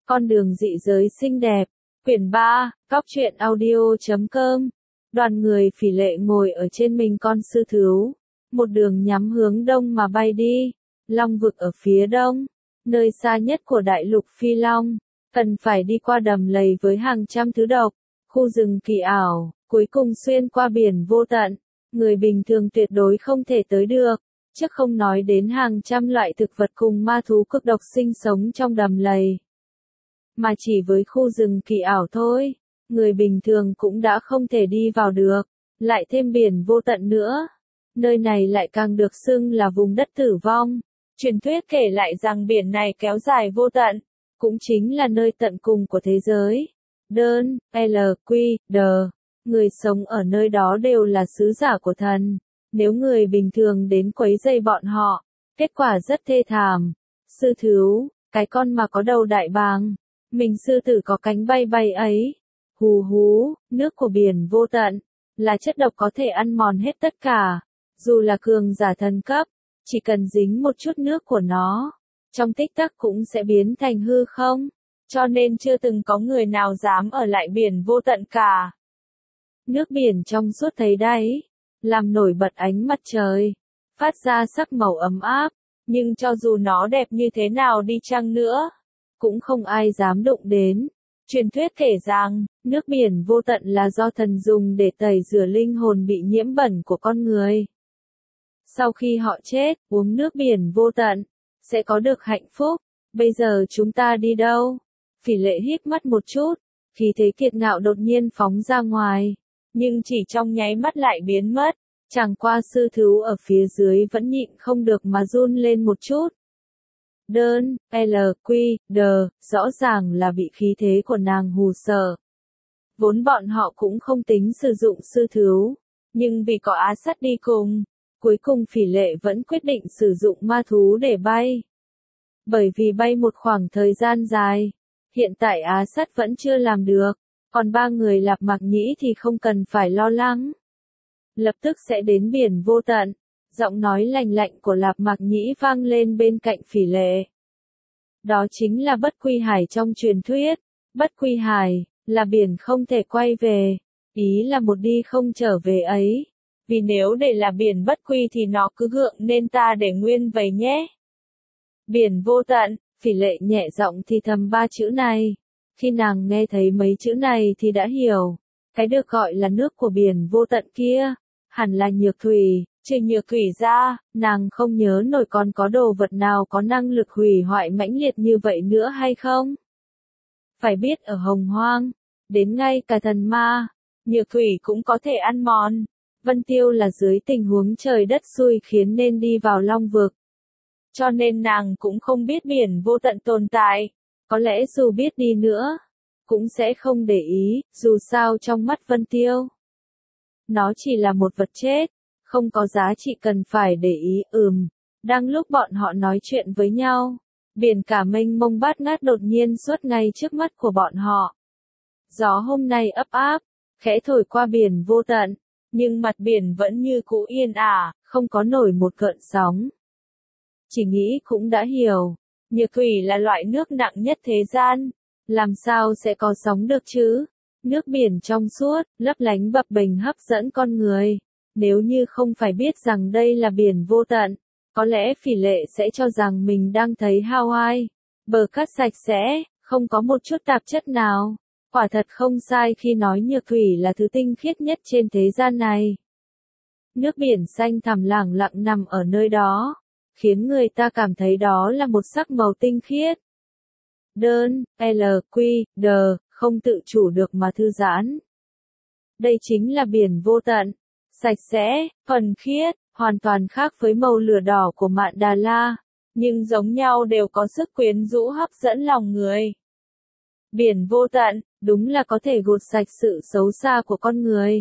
Con đường dị giới xinh đẹp. Quyển 3, Cóc truyện audio.com. Đoàn người phỉ lệ ngồi ở trên mình con sư thứu. Một đường nhắm hướng đông mà bay đi. Long vực ở phía đông. Nơi xa nhất của đại lục Phi Long. Cần phải đi qua đầm lầy với hàng trăm thứ độc. Khu rừng kỳ ảo. Cuối cùng xuyên qua biển vô tận. Người bình thường tuyệt đối không thể tới được. Chứ không nói đến hàng trăm loại thực vật cùng ma thú cực độc sinh sống trong đầm lầy. Mà chỉ với khu rừng kỳ ảo thôi, người bình thường cũng đã không thể đi vào được, lại thêm biển vô tận nữa. Nơi này lại càng được xưng là vùng đất tử vong. Truyền thuyết kể lại rằng biển này kéo dài vô tận, cũng chính là nơi tận cùng của thế giới. Đơn, LQ, người sống ở nơi đó đều là sứ giả của thần. Nếu người bình thường đến quấy rầy bọn họ, kết quả rất thê thảm. Sư thứu, cái con mà có đầu đại bàng. Mình sư tử có cánh bay bay ấy. Hù hú, nước của biển vô tận, là chất độc có thể ăn mòn hết tất cả. Dù là cường giả thần cấp, chỉ cần dính một chút nước của nó, trong tích tắc cũng sẽ biến thành hư không. Cho nên chưa từng có người nào dám ở lại biển vô tận cả. Nước biển trong suốt thấy đáy, làm nổi bật ánh mặt trời, phát ra sắc màu ấm áp. Nhưng cho dù nó đẹp như thế nào đi chăng nữa, cũng không ai dám đụng đến. Truyền thuyết kể rằng, nước biển vô tận là do thần dùng để tẩy rửa linh hồn bị nhiễm bẩn của con người. Sau khi họ chết, uống nước biển vô tận, sẽ có được hạnh phúc. Bây giờ chúng ta đi đâu? Phỉ lệ híp mắt một chút, khí thế kiệt ngạo đột nhiên phóng ra ngoài. Nhưng chỉ trong nháy mắt lại biến mất. Chẳng qua sư thứu ở phía dưới vẫn nhịn không được mà run lên một chút. Đơn, LQ, rõ ràng là bị khí thế của nàng hù sợ. Vốn bọn họ cũng không tính sử dụng sư thứu, nhưng vì có Á Sắt đi cùng, cuối cùng phỉ lệ vẫn quyết định sử dụng ma thú để bay. Bởi vì bay một khoảng thời gian dài, hiện tại Á Sắt vẫn chưa làm được, còn ba người Lạp Mạc Nhĩ thì không cần phải lo lắng. Lập tức sẽ đến biển vô tận. Giọng nói lành lạnh của Lạp Mạc Nhĩ vang lên bên cạnh phỉ lệ. Đó chính là bất quy hải trong truyền thuyết. Bất quy hải, là biển không thể quay về. Ý là một đi không trở về ấy. Vì nếu để là biển bất quy thì nó cứ gượng nên ta để nguyên vậy nhé. Biển vô tận, phỉ lệ nhẹ giọng thì thầm ba chữ này. Khi nàng nghe thấy mấy chữ này thì đã hiểu. Cái được gọi là nước của biển vô tận kia, hẳn là nhược thủy. Trừ nhược thủy ra, nàng không nhớ nổi còn có đồ vật nào có năng lực hủy hoại mãnh liệt như vậy nữa hay không? Phải biết ở Hồng Hoang, đến ngay cả thần ma, nhược thủy cũng có thể ăn mòn. Vân Tiêu là dưới tình huống trời đất xui khiến nên đi vào Long vực. Cho nên nàng cũng không biết biển vô tận tồn tại. Có lẽ dù biết đi nữa, cũng sẽ không để ý, dù sao trong mắt Vân Tiêu. Nó chỉ là một vật chết. Không có giá trị cần phải để ý. Đang lúc bọn họ nói chuyện với nhau, biển cả mênh mông bát ngát đột nhiên xuất ngay trước mắt của bọn họ. Gió hôm nay ấp áp, khẽ thổi qua biển vô tận, nhưng mặt biển vẫn như cũ yên ả, không có nổi một gợn sóng. Chỉ nghĩ cũng đã hiểu, nhược thủy là loại nước nặng nhất thế gian, làm sao sẽ có sóng được chứ? Nước biển trong suốt, lấp lánh bập bềnh hấp dẫn con người. Nếu như không phải biết rằng đây là biển vô tận, có lẽ phỉ lệ sẽ cho rằng mình đang thấy Hawaii. Bờ cát sạch sẽ, không có một chút tạp chất nào. Quả thật không sai khi nói nhược thủy là thứ tinh khiết nhất trên thế gian này. Nước biển xanh thẳm lẳng lặng nằm ở nơi đó, khiến người ta cảm thấy đó là một sắc màu tinh khiết. Đơn, LQ, không tự chủ được mà thư giãn. Đây chính là biển vô tận. Sạch sẽ, thuần khiết, hoàn toàn khác với màu lửa đỏ của Mạn Đà La, nhưng giống nhau đều có sức quyến rũ hấp dẫn lòng người. Biển vô tận, đúng là có thể gột sạch sự xấu xa của con người.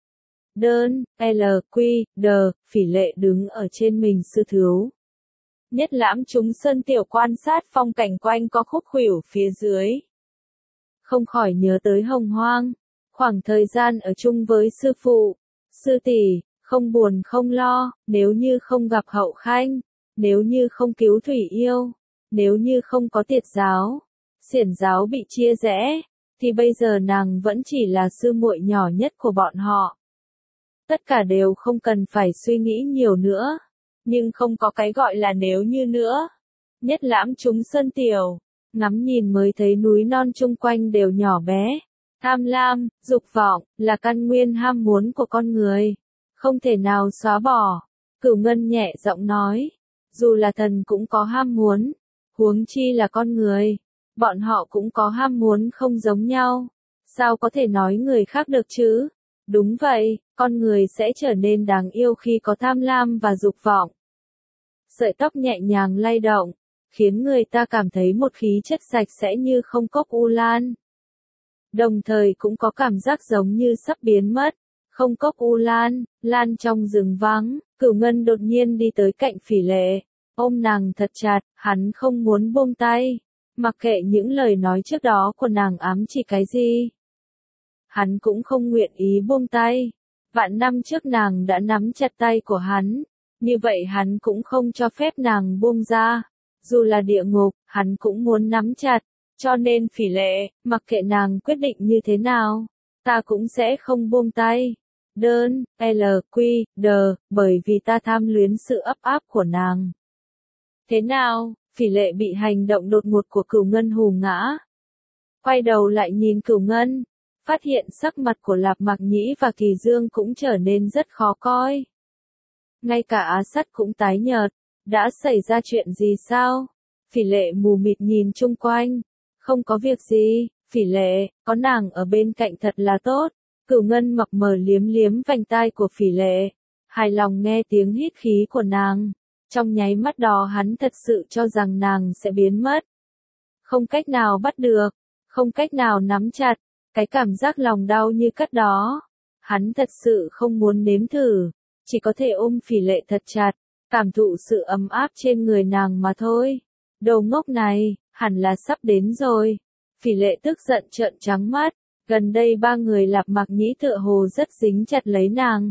Đơn, LQ, phỉ lệ đứng ở trên mình sư thứu. Nhất lãm chúng sơn tiểu quan sát phong cảnh quanh có khúc khuỷu phía dưới. Không khỏi nhớ tới Hồng Hoang, khoảng thời gian ở chung với sư phụ. Sư tỷ, không buồn không lo, nếu như không gặp Hậu Khanh, nếu như không cứu Thủy Yêu, nếu như không có Tiệt giáo, Xiển giáo bị chia rẽ, thì bây giờ nàng vẫn chỉ là sư muội nhỏ nhất của bọn họ. Tất cả đều không cần phải suy nghĩ nhiều nữa, nhưng không có cái gọi là nếu như nữa. Nhất lãm chúng sơn tiểu, ngắm nhìn mới thấy núi non chung quanh đều nhỏ bé. Tham lam, dục vọng, là căn nguyên ham muốn của con người, không thể nào xóa bỏ. Cửu Ngân nhẹ giọng nói, dù là thần cũng có ham muốn, huống chi là con người, bọn họ cũng có ham muốn không giống nhau, sao có thể nói người khác được chứ? Đúng vậy, con người sẽ trở nên đáng yêu khi có tham lam và dục vọng. Sợi tóc nhẹ nhàng lay động, khiến người ta cảm thấy một khí chất sạch sẽ như không cốc u lan. Đồng thời cũng có cảm giác giống như sắp biến mất. Không cốc u lan, lan trong rừng vắng, Cửu Ngân đột nhiên đi tới cạnh Phỉ Lệ, ôm nàng thật chặt, hắn không muốn buông tay, mặc kệ những lời nói trước đó của nàng ám chỉ cái gì. Hắn cũng không nguyện ý buông tay. Vạn năm trước nàng đã nắm chặt tay của hắn, như vậy hắn cũng không cho phép nàng buông ra. Dù là địa ngục, hắn cũng muốn nắm chặt, cho nên Phỉ Lệ, mặc kệ nàng quyết định như thế nào, ta cũng sẽ không buông tay. Đơn, L.Q.D, bởi vì ta tham luyến sự ấp áp của nàng. Thế nào? Phỉ Lệ bị hành động đột ngột của Cửu Ngân hù ngã. Quay đầu lại nhìn Cửu Ngân, phát hiện sắc mặt của Lạp Mạc Nhĩ và Kỳ Dương cũng trở nên rất khó coi. Ngay cả Á Sắt cũng tái nhợt, đã xảy ra chuyện gì sao? Phỉ Lệ mù mịt nhìn chung quanh, không có việc gì, Phỉ Lệ, có nàng ở bên cạnh thật là tốt. Cửu Ngân mập mờ liếm liếm vành tai của Phỉ Lệ, hài lòng nghe tiếng hít khí của nàng. Trong nháy mắt đó hắn thật sự cho rằng nàng sẽ biến mất. Không cách nào bắt được, không cách nào nắm chặt, cái cảm giác lòng đau như cắt đó. Hắn thật sự không muốn nếm thử, chỉ có thể ôm Phỉ Lệ thật chặt, cảm thụ sự ấm áp trên người nàng mà thôi. Đồ ngốc này, hẳn là sắp đến rồi. Phỉ Lệ tức giận trợn trắng mắt. Gần đây ba người Lạp Mạc Nhĩ tựa hồ rất dính chặt lấy nàng.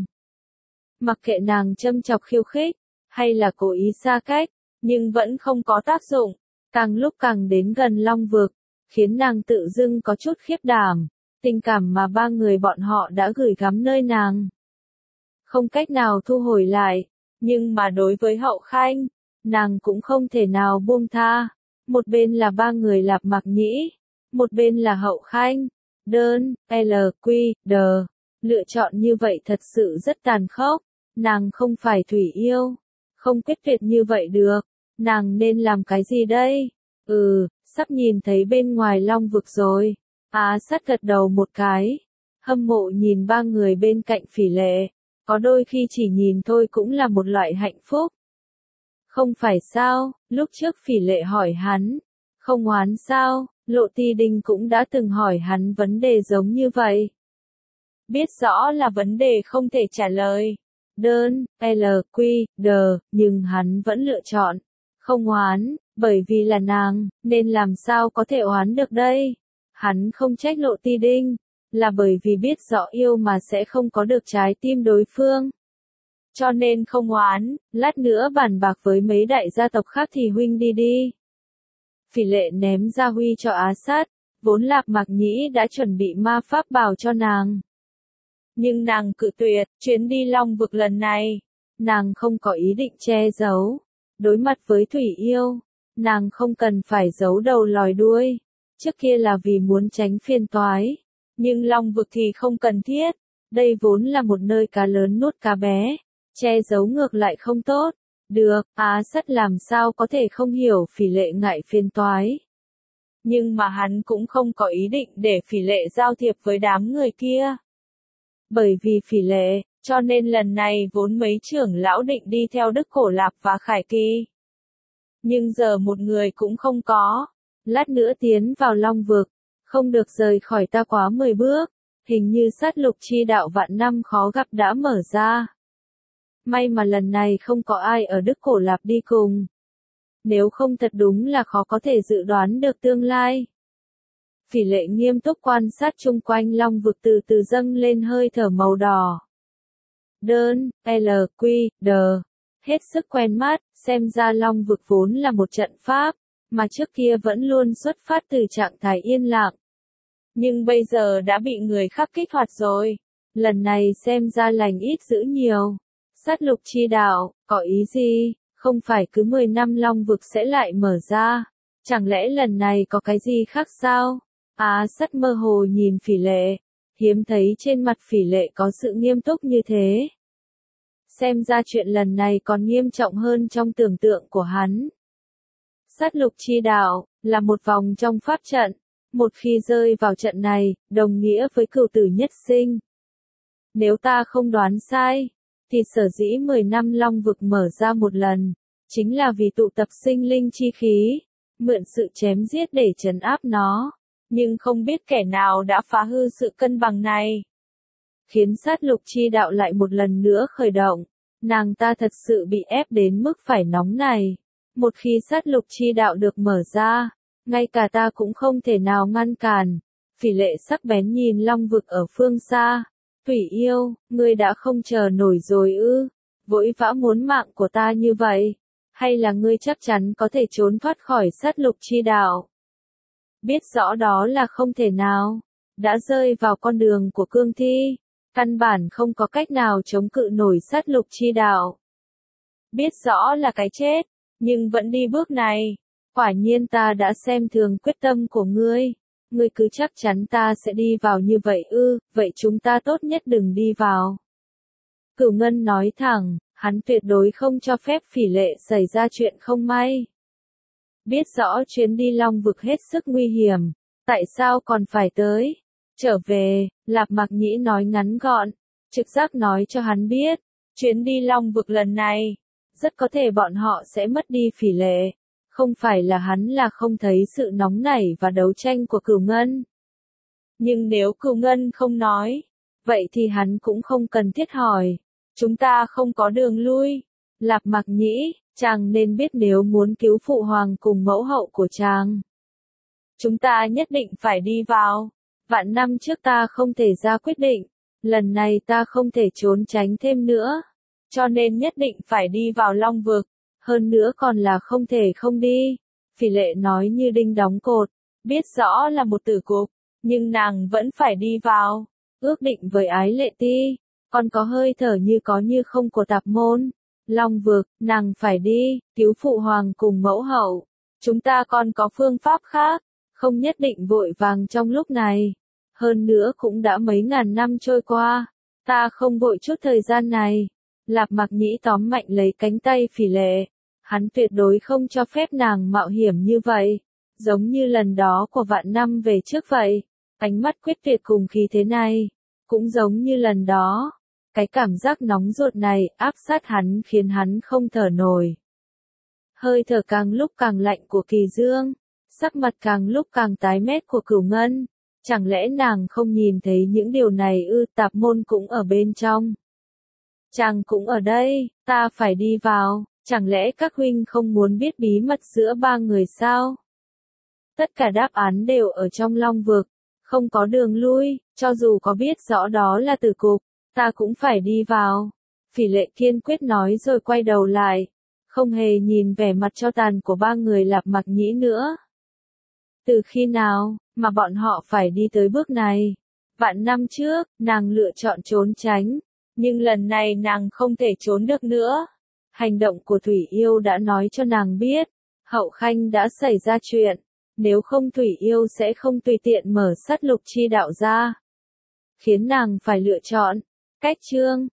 Mặc kệ nàng châm chọc khiêu khích, hay là cố ý xa cách, nhưng vẫn không có tác dụng, càng lúc càng đến gần Long Vực, khiến nàng tự dưng có chút khiếp đảm, tình cảm mà ba người bọn họ đã gửi gắm nơi nàng. Không cách nào thu hồi lại, nhưng mà đối với Hậu Khanh, nàng cũng không thể nào buông tha. Một bên là ba người Lạp Mạc Nhĩ, một bên là Hậu Khanh. Đơn, L.Q.D, lựa chọn như vậy thật sự rất tàn khốc, nàng không phải Thủy Yêu, không quyết tuyệt như vậy được, nàng nên làm cái gì đây? Sắp nhìn thấy bên ngoài Long Vực rồi. Á Sắt gật đầu một cái, hâm mộ nhìn ba người bên cạnh Phỉ Lệ, có đôi khi chỉ nhìn thôi cũng là một loại hạnh phúc. Không phải sao, lúc trước Phỉ Lệ hỏi hắn, không oán sao? Lộ Ti Đinh cũng đã từng hỏi hắn vấn đề giống như vậy. Biết rõ là vấn đề không thể trả lời. Đơn, L.Q.D, nhưng hắn vẫn lựa chọn. Không oán, bởi vì là nàng, nên làm sao có thể oán được đây? Hắn không trách Lộ Ti Đinh, là bởi vì biết rõ yêu mà sẽ không có được trái tim đối phương. Cho nên không oán, lát nữa bàn bạc với mấy đại gia tộc khác thì huynh đi đi. Phỉ Lệ ném gia huy cho Á Sắt, vốn Lạp Mạc Nhĩ đã chuẩn bị ma pháp bào cho nàng. Nhưng nàng cự tuyệt, chuyến đi Long Vực lần này, nàng không có ý định che giấu. Đối mặt với Thủy Yêu, nàng không cần phải giấu đầu lòi đuôi. Trước kia là vì muốn tránh phiền toái, nhưng Long Vực thì không cần thiết. Đây vốn là một nơi cá lớn nuốt cá bé, che giấu ngược lại không tốt. Được, Á Sắt làm sao có thể không hiểu Phỉ Lệ ngại phiền toái. Nhưng mà hắn cũng không có ý định để Phỉ Lệ giao thiệp với đám người kia. Bởi vì Phỉ Lệ, cho nên lần này vốn mấy trưởng lão định đi theo Đức Cổ Lạp và Khải Kỳ. Nhưng giờ một người cũng không có. Lát nữa tiến vào Long Vực, không được rời khỏi ta quá 10 bước. Hình như sát lục chi đạo vạn năm khó gặp đã mở ra. May mà lần này không có ai ở Đức Cổ Lạp đi cùng. Nếu không thật đúng là khó có thể dự đoán được tương lai. Phỉ Lệ nghiêm túc quan sát chung quanh Long Vực từ từ dâng lên hơi thở màu đỏ. Đơn, L.Q.D, hết sức quen mắt, xem ra Long Vực vốn là một trận pháp, mà trước kia vẫn luôn xuất phát từ trạng thái yên lặng. Nhưng bây giờ đã bị người khác kích hoạt rồi. Lần này xem ra lành ít dữ nhiều. Sát lục chi đạo, có ý gì? Không phải cứ 10 năm Long vực sẽ lại mở ra. Chẳng lẽ lần này có cái gì khác sao? Sắt mơ hồ nhìn Phỉ Lệ. Hiếm thấy trên mặt Phỉ Lệ có sự nghiêm túc như thế. Xem ra chuyện lần này còn nghiêm trọng hơn trong tưởng tượng của hắn. Sát lục chi đạo, là một vòng trong pháp trận. Một khi rơi vào trận này, đồng nghĩa với cửu tử nhất sinh. Nếu ta không đoán sai, thì sở dĩ 10 năm Long vực mở ra một lần, chính là vì tụ tập sinh linh chi khí, mượn sự chém giết để trấn áp nó. Nhưng không biết kẻ nào đã phá hư sự cân bằng này, khiến sát lục chi đạo lại một lần nữa khởi động. Nàng ta thật sự bị ép đến mức phải nóng này. Một khi sát lục chi đạo được mở ra, ngay cả ta cũng không thể nào ngăn cản. Phỉ Lệ sắc bén nhìn Long vực ở phương xa. Thủy yêu, ngươi đã không chờ nổi rồi ư? Vội vã muốn mạng của ta như vậy? Hay là ngươi chắc chắn có thể trốn thoát khỏi sát lục chi đạo? Biết rõ đó là không thể nào. Đã rơi vào con đường của cương thi. Căn bản không có cách nào chống cự nổi sát lục chi đạo. Biết rõ là cái chết, nhưng vẫn đi bước này. Quả nhiên ta đã xem thường quyết tâm của ngươi. Ngươi cứ chắc chắn ta sẽ đi vào như vậy ư? Vậy chúng ta tốt nhất đừng đi vào. Cửu Ngân nói thẳng, hắn tuyệt đối không cho phép Phỉ Lệ xảy ra chuyện không may. Biết rõ chuyến đi Long vực hết sức nguy hiểm, tại sao còn phải tới? Trở về, Lạp Mạc Nhĩ nói ngắn gọn, trực giác nói cho hắn biết, chuyến đi Long vực lần này, rất có thể bọn họ sẽ mất đi Phỉ Lệ. Không phải là hắn là không thấy sự nóng nảy và đấu tranh của Cửu Ngân. Nhưng nếu Cửu Ngân không nói, vậy thì hắn cũng không cần thiết hỏi. Chúng ta không có đường lui. Lạp Mạc Nhĩ, chàng nên biết nếu muốn cứu phụ hoàng cùng mẫu hậu của chàng, chúng ta nhất định phải đi vào. Vạn năm trước ta không thể ra quyết định, lần này ta không thể trốn tránh thêm nữa. Cho nên nhất định phải đi vào Long vực. Hơn nữa còn là không thể không đi. Phỉ Lệ nói như đinh đóng cột, biết rõ là một tử cục, nhưng nàng vẫn phải đi vào. Ước định với Ái Lệ Ti, còn có hơi thở như có như không của tạp môn. Long vực, nàng phải đi, cứu phụ hoàng cùng mẫu hậu. Chúng ta còn có phương pháp khác, không nhất định vội vàng trong lúc này. Hơn nữa cũng đã mấy ngàn năm trôi qua, ta không vội chút thời gian này. Lạp Mạc Nhĩ tóm mạnh lấy cánh tay Phỉ Lệ. Hắn tuyệt đối không cho phép nàng mạo hiểm như vậy, giống như lần đó của vạn năm về trước vậy. Ánh mắt quyết tuyệt cùng khí thế này, cũng giống như lần đó. Cái cảm giác nóng ruột này áp sát hắn khiến hắn không thở nổi. Hơi thở càng lúc càng lạnh của Kỳ Dương, sắc mặt càng lúc càng tái mét của Cửu Ngân. Chẳng lẽ nàng không nhìn thấy những điều này ư? Tạp môn cũng ở bên trong. Chàng cũng ở đây, ta phải đi vào. Chẳng lẽ các huynh không muốn biết bí mật giữa ba người sao? Tất cả đáp án đều ở trong Long vực, không có đường lui, cho dù có biết rõ đó là tử cục, ta cũng phải đi vào. Phỉ Lệ kiên quyết nói rồi quay đầu lại, không hề nhìn vẻ mặt cho tàn của ba người Lạp Mạc Nhĩ nữa. Từ khi nào mà bọn họ phải đi tới bước này? Vạn năm trước, nàng lựa chọn trốn tránh, nhưng lần này nàng không thể trốn được nữa. Hành động của Thủy Yêu đã nói cho nàng biết, Hậu Khanh đã xảy ra chuyện, nếu không Thủy Yêu sẽ không tùy tiện mở sát lục chi đạo ra. Khiến nàng phải lựa chọn, cách chương.